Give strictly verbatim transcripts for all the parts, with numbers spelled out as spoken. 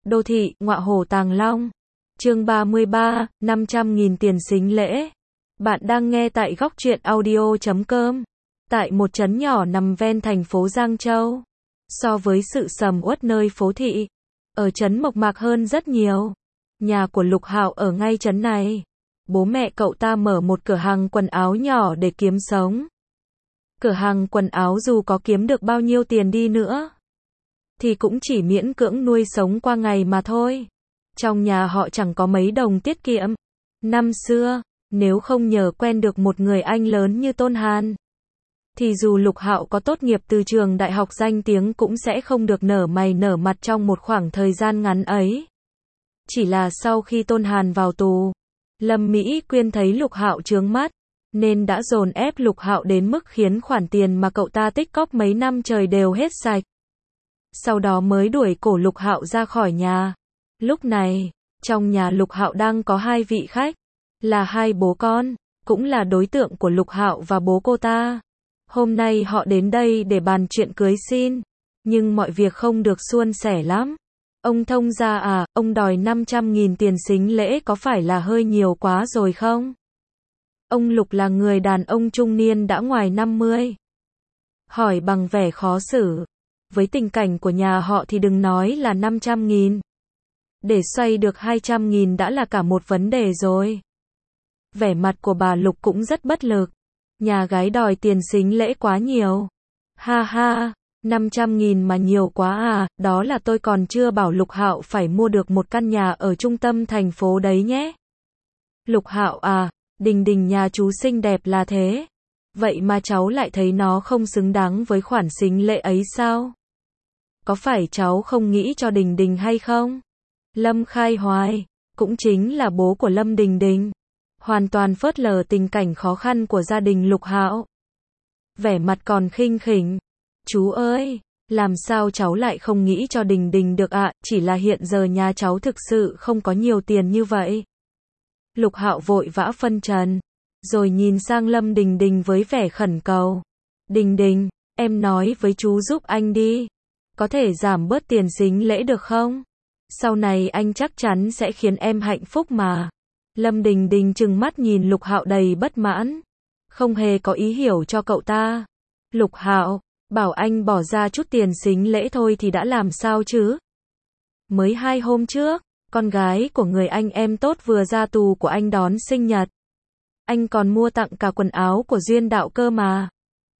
Đô thị, ngọa hổ Tàng Long. Chương ba mươi ba, năm trăm nghìn tiền sính lễ. Bạn đang nghe tại góc truyện audio chấm com. Tại một trấn nhỏ nằm ven thành phố Giang Châu. So với sự sầm uất nơi phố thị, ở trấn mộc mạc hơn rất nhiều. Nhà của Lục Hạo ở ngay trấn này. Bố mẹ cậu ta mở một cửa hàng quần áo nhỏ để kiếm sống. Cửa hàng quần áo dù có kiếm được bao nhiêu tiền đi nữa, thì cũng chỉ miễn cưỡng nuôi sống qua ngày mà thôi. Trong nhà họ chẳng có mấy đồng tiết kiệm. Năm xưa, nếu không nhờ quen được một người anh lớn như Tôn Hàn, thì dù Lục Hạo có tốt nghiệp từ trường đại học danh tiếng cũng sẽ không được nở mày nở mặt trong một khoảng thời gian ngắn ấy. Chỉ là sau khi Tôn Hàn vào tù, Lâm Mỹ Quyên thấy Lục Hạo chướng mắt, nên đã dồn ép Lục Hạo đến mức khiến khoản tiền mà cậu ta tích cóp mấy năm trời đều hết sạch. Sau đó mới đuổi cổ Lục Hạo ra khỏi nhà. Lúc này, trong nhà Lục Hạo đang có hai vị khách, là hai bố con, cũng là đối tượng của Lục Hạo và bố cô ta. Hôm nay họ đến đây để bàn chuyện cưới xin, nhưng mọi việc không được suôn sẻ lắm. Ông thông gia à, ông đòi năm trăm nghìn tiền sính lễ có phải là hơi nhiều quá rồi không? Ông Lục là người đàn ông trung niên đã ngoài năm mươi. Hỏi bằng vẻ khó xử. Với tình cảnh của nhà họ thì đừng nói là năm trăm nghìn. Để xoay được hai trăm nghìn đã là cả một vấn đề rồi. Vẻ mặt của bà Lục cũng rất bất lực. Nhà gái đòi tiền sính lễ quá nhiều. Ha ha, năm trăm nghìn mà nhiều quá à, đó là tôi còn chưa bảo Lục Hạo phải mua được một căn nhà ở trung tâm thành phố đấy nhé. Lục Hạo à, Đình Đình nhà chú xinh đẹp là thế. Vậy mà cháu lại thấy nó không xứng đáng với khoản sính lễ ấy sao? Có phải cháu không nghĩ cho Đình Đình hay không? Lâm Khai Hoài, cũng chính là bố của Lâm Đình Đình, hoàn toàn phớt lờ tình cảnh khó khăn của gia đình Lục Hạo. Vẻ mặt còn khinh khỉnh. Chú ơi, làm sao cháu lại không nghĩ cho Đình Đình được ạ, à? Chỉ là hiện giờ nhà cháu thực sự không có nhiều tiền như vậy. Lục Hạo vội vã phân trần, rồi nhìn sang Lâm Đình Đình với vẻ khẩn cầu. Đình Đình, em nói với chú giúp anh đi. Có thể giảm bớt tiền sính lễ được không? Sau này anh chắc chắn sẽ khiến em hạnh phúc mà. Lâm Đình Đình trừng mắt nhìn Lục Hạo đầy bất mãn, không hề có ý hiểu cho cậu ta. Lục Hạo, bảo anh bỏ ra chút tiền sính lễ thôi thì đã làm sao chứ? Mới hai hôm trước, con gái của người anh em tốt vừa ra tù của anh đón sinh nhật. Anh còn mua tặng cả quần áo của Duyên Đạo cơ mà.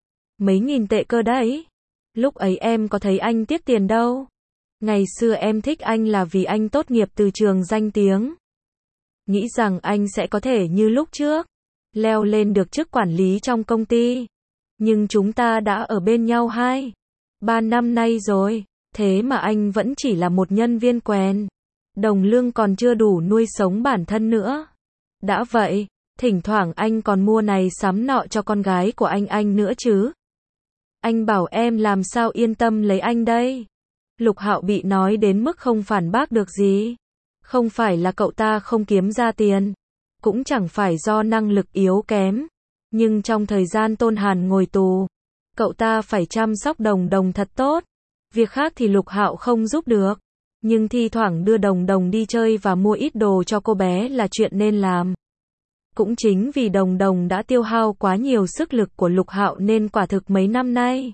Mấy nghìn tệ cơ đấy. Lúc ấy em có thấy anh tiếc tiền đâu. Ngày xưa em thích anh là vì anh tốt nghiệp từ trường danh tiếng. Nghĩ rằng anh sẽ có thể như lúc trước, leo lên được chức quản lý trong công ty. Nhưng chúng ta đã ở bên nhau hai, ba năm nay rồi, thế mà anh vẫn chỉ là một nhân viên quèn. Đồng lương còn chưa đủ nuôi sống bản thân nữa. Đã vậy, thỉnh thoảng anh còn mua này sắm nọ cho con gái của anh anh nữa chứ. Anh bảo em làm sao yên tâm lấy anh đây. Lục Hạo bị nói đến mức không phản bác được gì. Không phải là cậu ta không kiếm ra tiền, cũng chẳng phải do năng lực yếu kém. Nhưng trong thời gian Tôn Hàn ngồi tù, cậu ta phải chăm sóc Đồng Đồng thật tốt. Việc khác thì Lục Hạo không giúp được, nhưng thi thoảng đưa Đồng Đồng đi chơi và mua ít đồ cho cô bé là chuyện nên làm. Cũng chính vì Đồng Đồng đã tiêu hao quá nhiều sức lực của Lục Hạo nên quả thực mấy năm nay,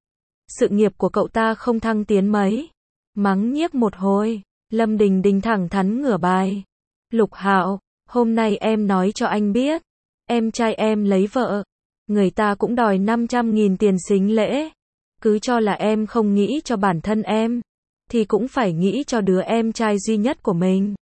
sự nghiệp của cậu ta không thăng tiến mấy. Mắng nhiếc một hồi, Lâm Đình Đình thẳng thắn ngửa bài. Lục Hạo, hôm nay em nói cho anh biết, em trai em lấy vợ, người ta cũng đòi năm trăm nghìn tiền sính lễ. Cứ cho là em không nghĩ cho bản thân em, thì cũng phải nghĩ cho đứa em trai duy nhất của mình.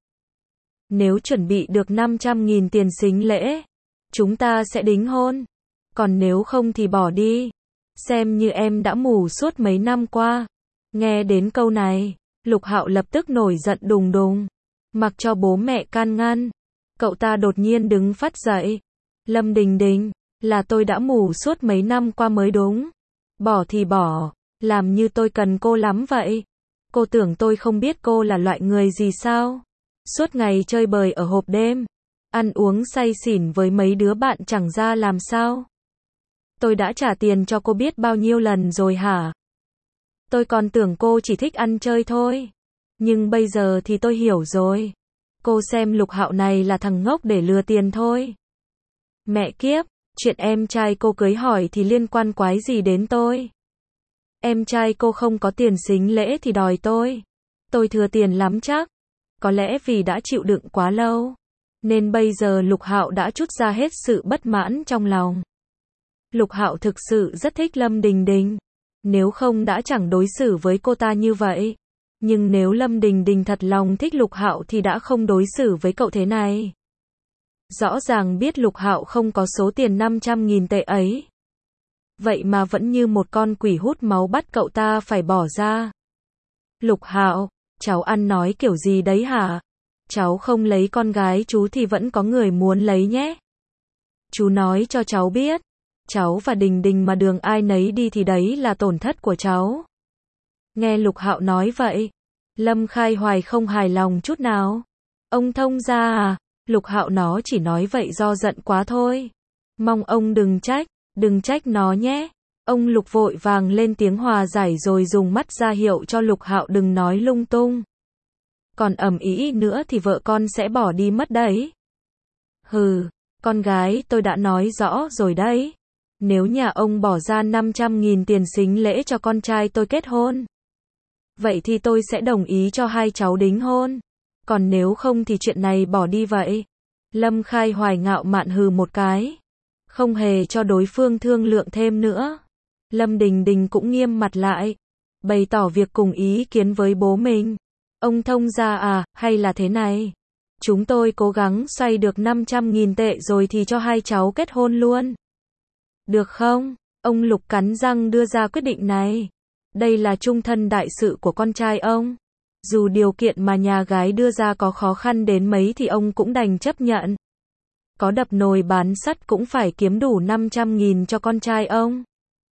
Nếu chuẩn bị được năm trăm nghìn tiền sính lễ, chúng ta sẽ đính hôn. Còn nếu không thì bỏ đi. Xem như em đã mù suốt mấy năm qua. Nghe đến câu này, Lục Hạo lập tức nổi giận đùng đùng. Mặc cho bố mẹ can ngăn, cậu ta đột nhiên đứng phắt dậy. Lâm Đình Đình, là tôi đã mù suốt mấy năm qua mới đúng. Bỏ thì bỏ, làm như tôi cần cô lắm vậy. Cô tưởng tôi không biết cô là loại người gì sao? Suốt ngày chơi bời ở hộp đêm, ăn uống say xỉn với mấy đứa bạn chẳng ra làm sao? Tôi đã trả tiền cho cô biết bao nhiêu lần rồi hả? Tôi còn tưởng cô chỉ thích ăn chơi thôi. Nhưng bây giờ thì tôi hiểu rồi. Cô xem Lục Hạo này là thằng ngốc để lừa tiền thôi. Mẹ kiếp, chuyện em trai cô cưới hỏi thì liên quan quái gì đến tôi? Em trai cô không có tiền sính lễ thì đòi tôi. Tôi thừa tiền lắm chắc. Có lẽ vì đã chịu đựng quá lâu, nên bây giờ Lục Hạo đã trút ra hết sự bất mãn trong lòng. Lục Hạo thực sự rất thích Lâm Đình Đình. Nếu không đã chẳng đối xử với cô ta như vậy. Nhưng nếu Lâm Đình Đình thật lòng thích Lục Hạo thì đã không đối xử với cậu thế này. Rõ ràng biết Lục Hạo không có số tiền năm trăm nghìn tệ ấy. Vậy mà vẫn như một con quỷ hút máu bắt cậu ta phải bỏ ra. Lục Hạo, cháu ăn nói kiểu gì đấy hả? Cháu không lấy con gái chú thì vẫn có người muốn lấy nhé. Chú nói cho cháu biết. Cháu và Đình Đình mà đường ai nấy đi thì đấy là tổn thất của cháu. Nghe Lục Hạo nói vậy, Lâm Khai Hoài không hài lòng chút nào. Ông thông gia à? Lục Hạo nó chỉ nói vậy do giận quá thôi. Mong ông đừng trách, đừng trách nó nhé. Ông Lục vội vàng lên tiếng hòa giải rồi dùng mắt ra hiệu cho Lục Hạo đừng nói lung tung. Còn ầm ĩ nữa thì vợ con sẽ bỏ đi mất đấy. Hừ, con gái tôi đã nói rõ rồi đấy. Nếu nhà ông bỏ ra năm trăm nghìn tiền sính lễ cho con trai tôi kết hôn, vậy thì tôi sẽ đồng ý cho hai cháu đính hôn. Còn nếu không thì chuyện này bỏ đi vậy. Lâm Khai Hoài ngạo mạn hừ một cái. Không hề cho đối phương thương lượng thêm nữa. Lâm Đình Đình cũng nghiêm mặt lại. Bày tỏ việc cùng ý kiến với bố mình. Ông thông gia à, hay là thế này? Chúng tôi cố gắng xoay được năm trăm nghìn tệ rồi thì cho hai cháu kết hôn luôn. Được không? Ông Lục cắn răng đưa ra quyết định này. Đây là chung thân đại sự của con trai ông. Dù điều kiện mà nhà gái đưa ra có khó khăn đến mấy thì ông cũng đành chấp nhận. Có đập nồi bán sắt cũng phải kiếm đủ năm trăm nghìn cho con trai ông.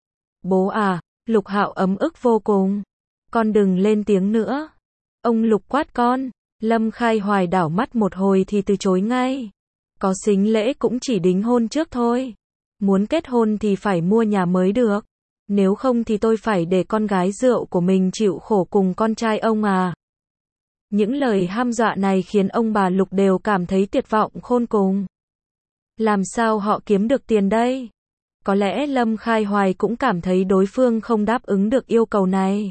Bố à, Lục Hạo ấm ức vô cùng. Con đừng lên tiếng nữa. Ông Lục quát con. Lâm Khai Hoài đảo mắt một hồi thì từ chối ngay. Có sính lễ cũng chỉ đính hôn trước thôi. Muốn kết hôn thì phải mua nhà mới được. Nếu không thì tôi phải để con gái rượu của mình chịu khổ cùng con trai ông à. Những lời hăm dọa này khiến ông bà Lục đều cảm thấy tuyệt vọng khôn cùng. Làm sao họ kiếm được tiền đây? Có lẽ Lâm Khai Hoài cũng cảm thấy đối phương không đáp ứng được yêu cầu này.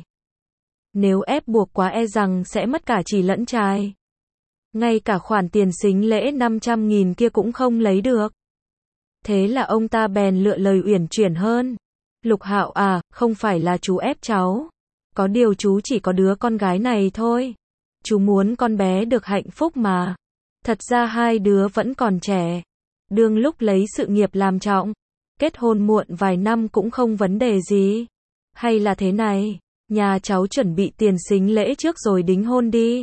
Nếu ép buộc quá e rằng sẽ mất cả chì lẫn trai. Ngay cả khoản tiền sính lễ năm trăm nghìn kia cũng không lấy được. Thế là ông ta bèn lựa lời uyển chuyển hơn. Lục Hạo à, không phải là chú ép cháu. Có điều chú chỉ có đứa con gái này thôi. Chú muốn con bé được hạnh phúc mà. Thật ra hai đứa vẫn còn trẻ. Đương lúc lấy sự nghiệp làm trọng. Kết hôn muộn vài năm cũng không vấn đề gì. Hay là thế này, nhà cháu chuẩn bị tiền sính lễ trước rồi đính hôn đi.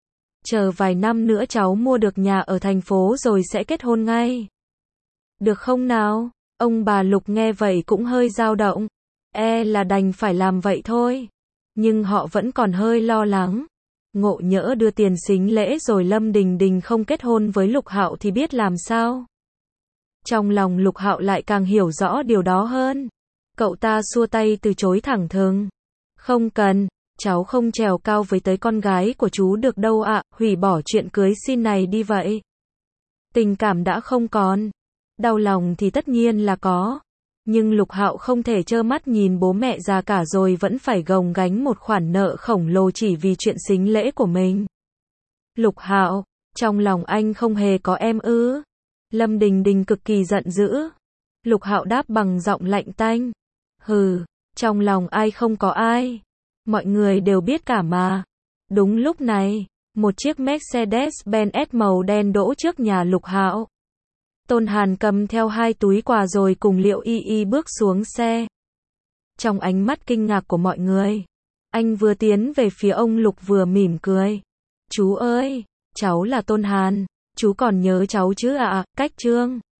Chờ vài năm nữa cháu mua được nhà ở thành phố rồi sẽ kết hôn ngay. Được không nào? Ông bà Lục nghe vậy cũng hơi dao động. E là đành phải làm vậy thôi. Nhưng họ vẫn còn hơi lo lắng. Ngộ nhỡ đưa tiền sính lễ rồi Lâm Đình Đình không kết hôn với Lục Hạo thì biết làm sao? Trong lòng Lục Hạo lại càng hiểu rõ điều đó hơn. Cậu ta xua tay từ chối thẳng thừng. Không cần, cháu không trèo cao với tới con gái của chú được đâu ạ, hủy bỏ chuyện cưới xin này đi vậy. Tình cảm đã không còn. Đau lòng thì tất nhiên là có. Nhưng Lục Hạo không thể trơ mắt nhìn bố mẹ già cả rồi vẫn phải gồng gánh một khoản nợ khổng lồ chỉ vì chuyện sính lễ của mình. Lục Hạo, trong lòng anh không hề có em ư? Lâm Đình Đình cực kỳ giận dữ. Lục Hạo đáp bằng giọng lạnh tanh. Hừ, trong lòng ai không có ai. Mọi người đều biết cả mà. Đúng lúc này, một chiếc Mercedes-Benz S màu đen đỗ trước nhà Lục Hạo. Tôn Hàn cầm theo hai túi quà rồi cùng Liệu Y Y bước xuống xe. Trong ánh mắt kinh ngạc của mọi người, anh vừa tiến về phía ông Lục vừa mỉm cười. Chú ơi, cháu là Tôn Hàn, chú còn nhớ cháu chứ ạ, à, cách Trương.